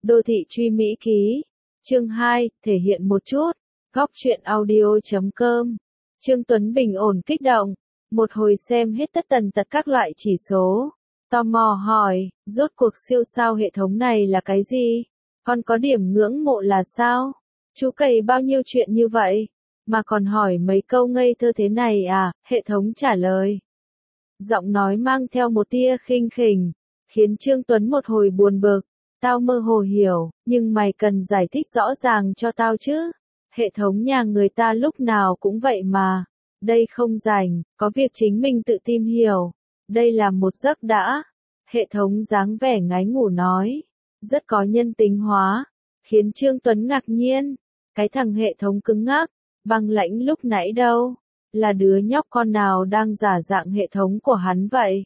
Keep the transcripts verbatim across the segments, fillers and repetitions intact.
Đô thị truy Mỹ ký. Chương hai, thể hiện một chút. Góc truyện audio chấm com. Trương Tuấn bình ổn kích động. Một hồi xem hết tất tần tật các loại chỉ số. Tò mò hỏi, rốt cuộc siêu sao hệ thống này là cái gì? Con có điểm ngưỡng mộ là sao? Chú cày bao nhiêu chuyện như vậy? Mà còn hỏi mấy câu ngây thơ thế này à? Hệ thống trả lời. Giọng nói mang theo một tia khinh khỉnh, khiến Trương Tuấn một hồi buồn bực. Tao mơ hồ hiểu, nhưng mày cần giải thích rõ ràng cho tao chứ. Hệ thống nhà người ta lúc nào cũng vậy mà. Đây không rảnh, có việc chính mình tự tìm hiểu. Đây là một giấc đã. Hệ thống dáng vẻ ngái ngủ nói. Rất có nhân tính hóa. Khiến Trương Tuấn ngạc nhiên. Cái thằng hệ thống cứng ngắc, băng lãnh lúc nãy đâu. Là đứa nhóc con nào đang giả dạng hệ thống của hắn vậy?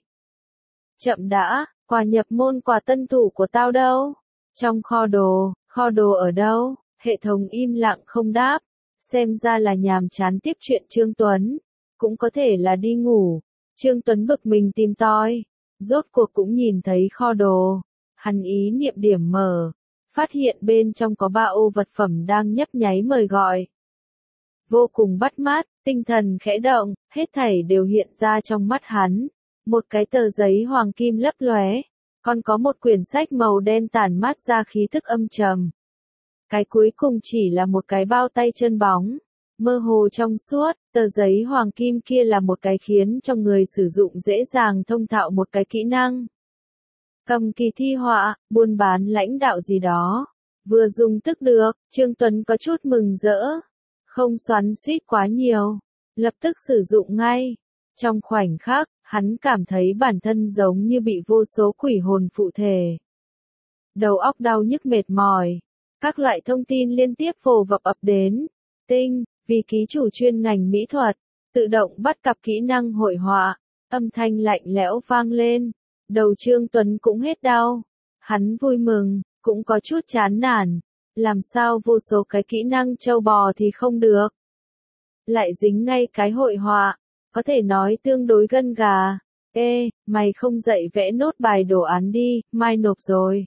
Chậm đã, quà nhập môn quà tân thủ của tao đâu? Trong kho đồ, kho đồ ở đâu? Hệ thống im lặng không đáp. Xem ra là nhàm chán tiếp chuyện Trương Tuấn. Cũng có thể là đi ngủ. Trương Tuấn bực mình tìm tòi. Rốt cuộc cũng nhìn thấy kho đồ. Hắn ý niệm điểm mở. Phát hiện bên trong có ba ô vật phẩm đang nhấp nháy mời gọi. Vô cùng bắt mắt, tinh thần khẽ động, hết thảy đều hiện ra trong mắt hắn. Một cái tờ giấy hoàng kim lấp lóe, còn có một quyển sách màu đen tản mát ra khí thức âm trầm. Cái cuối cùng chỉ là một cái bao tay chân bóng, mơ hồ trong suốt, tờ giấy hoàng kim kia là một cái khiến cho người sử dụng dễ dàng thông thạo một cái kỹ năng. Cầm kỳ thi họa, buôn bán lãnh đạo gì đó. Vừa dùng tức được, Trương Tuấn có chút mừng rỡ. Không xoắn xuýt quá nhiều. Lập tức sử dụng ngay. Trong khoảnh khắc, hắn cảm thấy bản thân giống như bị vô số quỷ hồn phụ thể. Đầu óc đau nhức mệt mỏi. Các loại thông tin liên tiếp phổ vập ập đến. Tinh, vì ký chủ chuyên ngành mỹ thuật. Tự động bắt cặp kỹ năng hội họa. Âm thanh lạnh lẽo vang lên. Đầu Trương Tuấn cũng hết đau. Hắn vui mừng, cũng có chút chán nản. Làm sao vô số cái kỹ năng trâu bò thì không được. Lại dính ngay cái hội họa. Có thể nói tương đối gân gà. Ê, mày không dạy vẽ nốt bài đồ án đi, mai nộp rồi.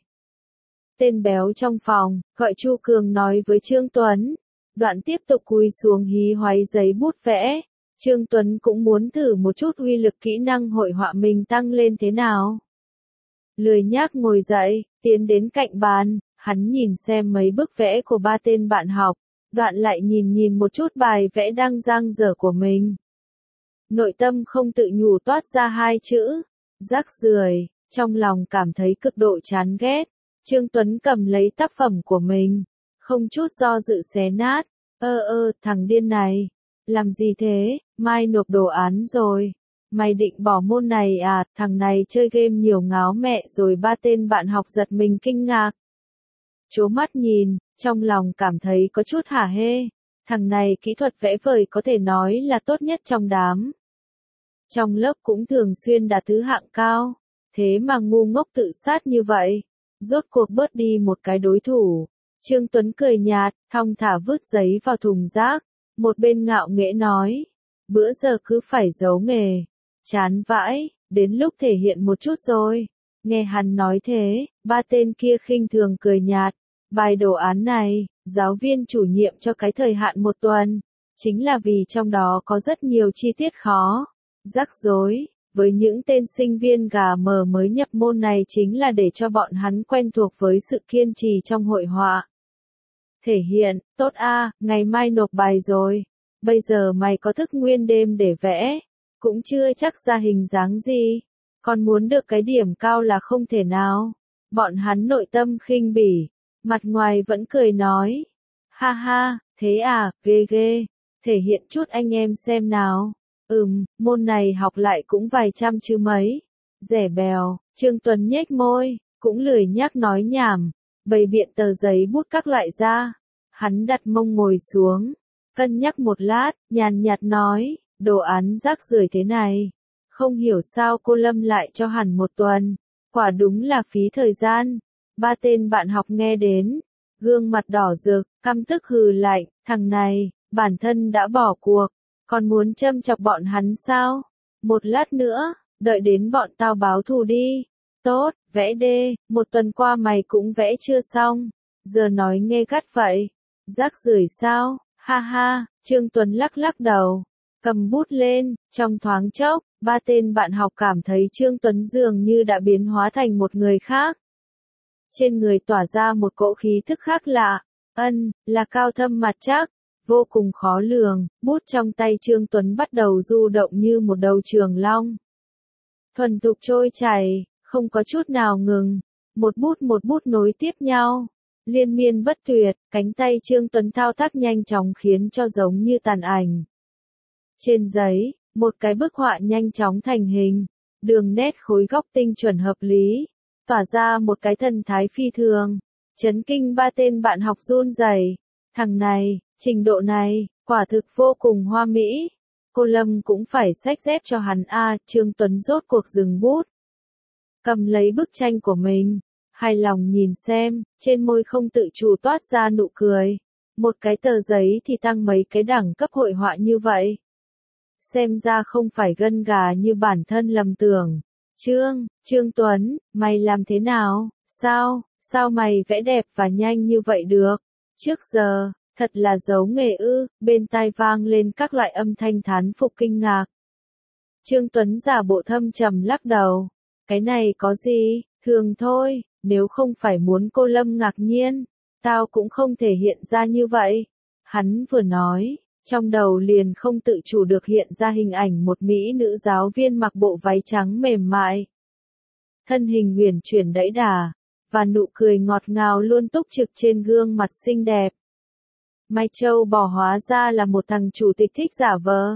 Tên béo trong phòng, gọi Chu Cường nói với Trương Tuấn. Đoạn tiếp tục cúi xuống hí hoáy giấy bút vẽ. Trương Tuấn cũng muốn thử một chút uy lực kỹ năng hội họa mình tăng lên thế nào. Lười nhác ngồi dậy, tiến đến cạnh bàn, hắn nhìn xem mấy bức vẽ của ba tên bạn học, đoạn lại nhìn nhìn một chút bài vẽ đang dang dở của mình. Nội tâm không tự nhủ toát ra hai chữ, rác rưởi, trong lòng cảm thấy cực độ chán ghét. Trương Tuấn cầm lấy tác phẩm của mình, không chút do dự xé nát, ơ ơ, thằng điên này, làm gì thế, mai nộp đồ án rồi. Mày định bỏ môn này à, thằng này chơi game nhiều ngáo mẹ rồi. Ba tên bạn học giật mình kinh ngạc. Chố mắt nhìn, trong lòng cảm thấy có chút hả hê. Thằng này kỹ thuật vẽ vời có thể nói là tốt nhất trong đám. Trong lớp cũng thường xuyên đạt thứ hạng cao. Thế mà ngu ngốc tự sát như vậy. Rốt cuộc bớt đi một cái đối thủ. Trương Tuấn cười nhạt, thong thả vứt giấy vào thùng rác. Một bên ngạo nghễ nói. Bữa giờ cứ phải giấu nghề. Chán vãi, đến lúc thể hiện một chút rồi. Nghe hắn nói thế, ba tên kia khinh thường cười nhạt. Bài đồ án này, giáo viên chủ nhiệm cho cái thời hạn một tuần. Chính là vì trong đó có rất nhiều chi tiết khó. Rắc rối, với những tên sinh viên gà mờ mới nhập môn này chính là để cho bọn hắn quen thuộc với sự kiên trì trong hội họa. Thể hiện, tốt a, ngày mai nộp bài rồi. Bây giờ mày có thức nguyên đêm để vẽ. Cũng chưa chắc ra hình dáng gì. Còn muốn được cái điểm cao là không thể nào. Bọn hắn nội tâm khinh bỉ. Mặt ngoài vẫn cười nói. Ha ha, thế à, ghê ghê. Thể hiện chút anh em xem nào. Ừm, môn này học lại cũng vài trăm chứ mấy. Rẻ bèo, Trương Tuấn nhếch môi, cũng lười nhác nói nhảm. Bày biện tờ giấy bút các loại ra. Hắn đặt mông ngồi xuống. Cân nhắc một lát, nhàn nhạt nói. Đồ án rác rưởi thế này. Không hiểu sao cô Lâm lại cho hẳn một tuần. Quả đúng là phí thời gian. Ba tên bạn học nghe đến. Gương mặt đỏ rực, căm tức hừ lạnh. Thằng này, bản thân đã bỏ cuộc. Còn muốn châm chọc bọn hắn sao? Một lát nữa, đợi đến bọn tao báo thù đi. Tốt, vẽ đê, một tuần qua mày cũng vẽ chưa xong. Giờ nói nghe gắt vậy. Rác rưởi sao, ha ha, Trương Tuấn lắc lắc đầu. Cầm bút lên, trong thoáng chốc, ba tên bạn học cảm thấy Trương Tuấn dường như đã biến hóa thành một người khác. Trên người tỏa ra một cỗ khí thức khác lạ, ân, là cao thâm mặt chắc, vô cùng khó lường, bút trong tay Trương Tuấn bắt đầu du động như một đầu trường long. Thuần thục trôi chảy, không có chút nào ngừng, một bút một bút nối tiếp nhau, liên miên bất tuyệt, cánh tay Trương Tuấn thao tác nhanh chóng khiến cho giống như tàn ảnh. Trên giấy, một cái bức họa nhanh chóng thành hình, đường nét khối góc tinh chuẩn hợp lý, tỏa ra một cái thần thái phi thường, chấn kinh ba tên bạn học run rẩy. Thằng này, trình độ này, quả thực vô cùng hoa mỹ. Cô Lâm cũng phải xách dép cho hắn a. Trương Tuấn rốt cuộc dừng bút, cầm lấy bức tranh của mình, hài lòng nhìn xem, trên môi không tự chủ toát ra nụ cười. Một cái tờ giấy thì tăng mấy cái đẳng cấp hội họa như vậy. Xem ra không phải gân gà như bản thân lầm tưởng. Trương, Trương Tuấn, mày làm thế nào? Sao, sao mày vẽ đẹp và nhanh như vậy được? Trước giờ, thật là giấu nghề ư, bên tai vang lên các loại âm thanh thán phục kinh ngạc. Trương Tuấn giả bộ thâm trầm lắc đầu. Cái này có gì, thường thôi, nếu không phải muốn cô Lâm ngạc nhiên, tao cũng không thể hiện ra như vậy. Hắn vừa nói, trong đầu liền không tự chủ được hiện ra hình ảnh một mỹ nữ giáo viên mặc bộ váy trắng mềm mại. Thân hình uyển chuyển đẫy đà, và nụ cười ngọt ngào luôn túc trực trên gương mặt xinh đẹp. Mai Châu bỏ hóa ra là một thằng chủ tịch thích giả vờ.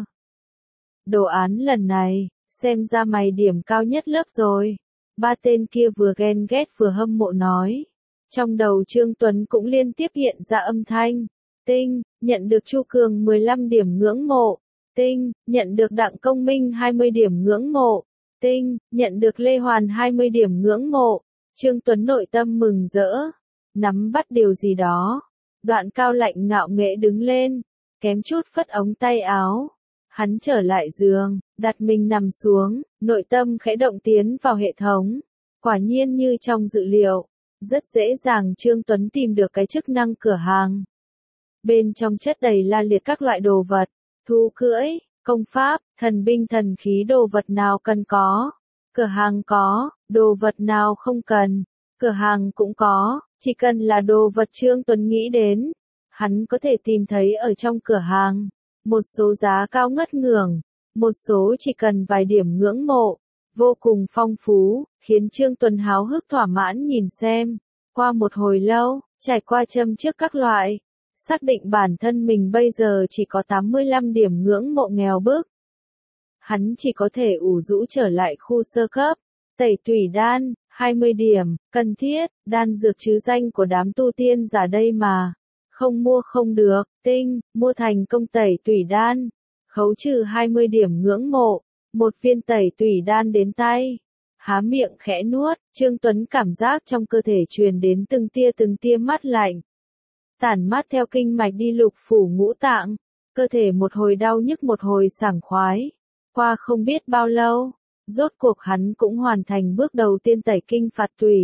Đồ án lần này, xem ra mày điểm cao nhất lớp rồi. Ba tên kia vừa ghen ghét vừa hâm mộ nói. Trong đầu Trương Tuấn cũng liên tiếp hiện ra âm thanh. Tinh, nhận được Chu Cường mười lăm điểm ngưỡng mộ. Tinh, nhận được Đặng Công Minh hai mươi điểm ngưỡng mộ. Tinh, nhận được Lê Hoàn hai mươi điểm ngưỡng mộ. Trương Tuấn nội tâm mừng rỡ. Nắm bắt điều gì đó. Đoạn Cao lạnh ngạo nghễ đứng lên. Kém chút phất ống tay áo. Hắn trở lại giường, đặt mình nằm xuống, nội tâm khẽ động tiến vào hệ thống. Quả nhiên như trong dự liệu. Rất dễ dàng Trương Tuấn tìm được cái chức năng cửa hàng. Bên trong chất đầy la liệt các loại đồ vật, thú cưỡi, công pháp, thần binh thần khí đồ vật nào cần có. Cửa hàng có, đồ vật nào không cần. Cửa hàng cũng có, chỉ cần là đồ vật Trương Tuấn nghĩ đến. Hắn có thể tìm thấy ở trong cửa hàng. Một số giá cao ngất ngưởng, một số chỉ cần vài điểm ngưỡng mộ. Vô cùng phong phú, khiến Trương Tuấn háo hức thỏa mãn nhìn xem. Qua một hồi lâu, trải qua châm trước các loại. Xác định bản thân mình bây giờ chỉ có tám mươi lăm điểm ngưỡng mộ nghèo bức. Hắn chỉ có thể ủ rũ trở lại khu sơ cấp. Tẩy tủy đan, hai mươi điểm, cần thiết, đan dược chứ danh của đám tu tiên giả đây mà. Không mua không được, tinh, mua thành công tẩy tủy đan. Khấu trừ hai mươi điểm ngưỡng mộ, một viên tẩy tủy đan đến tay. Há miệng khẽ nuốt, Trương Tuấn cảm giác trong cơ thể truyền đến từng tia từng tia mát lạnh. Tản mát theo kinh mạch đi lục phủ ngũ tạng, cơ thể một hồi đau nhức một hồi sảng khoái. Qua không biết bao lâu, rốt cuộc hắn cũng hoàn thành bước đầu tiên tẩy kinh phạt tủy.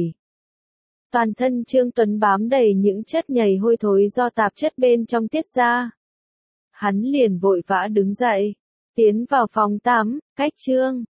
Toàn thân Trương Tuấn bám đầy những chất nhầy hôi thối do tạp chất bên trong tiết ra. Hắn liền vội vã đứng dậy, tiến vào phòng tắm, cách Trương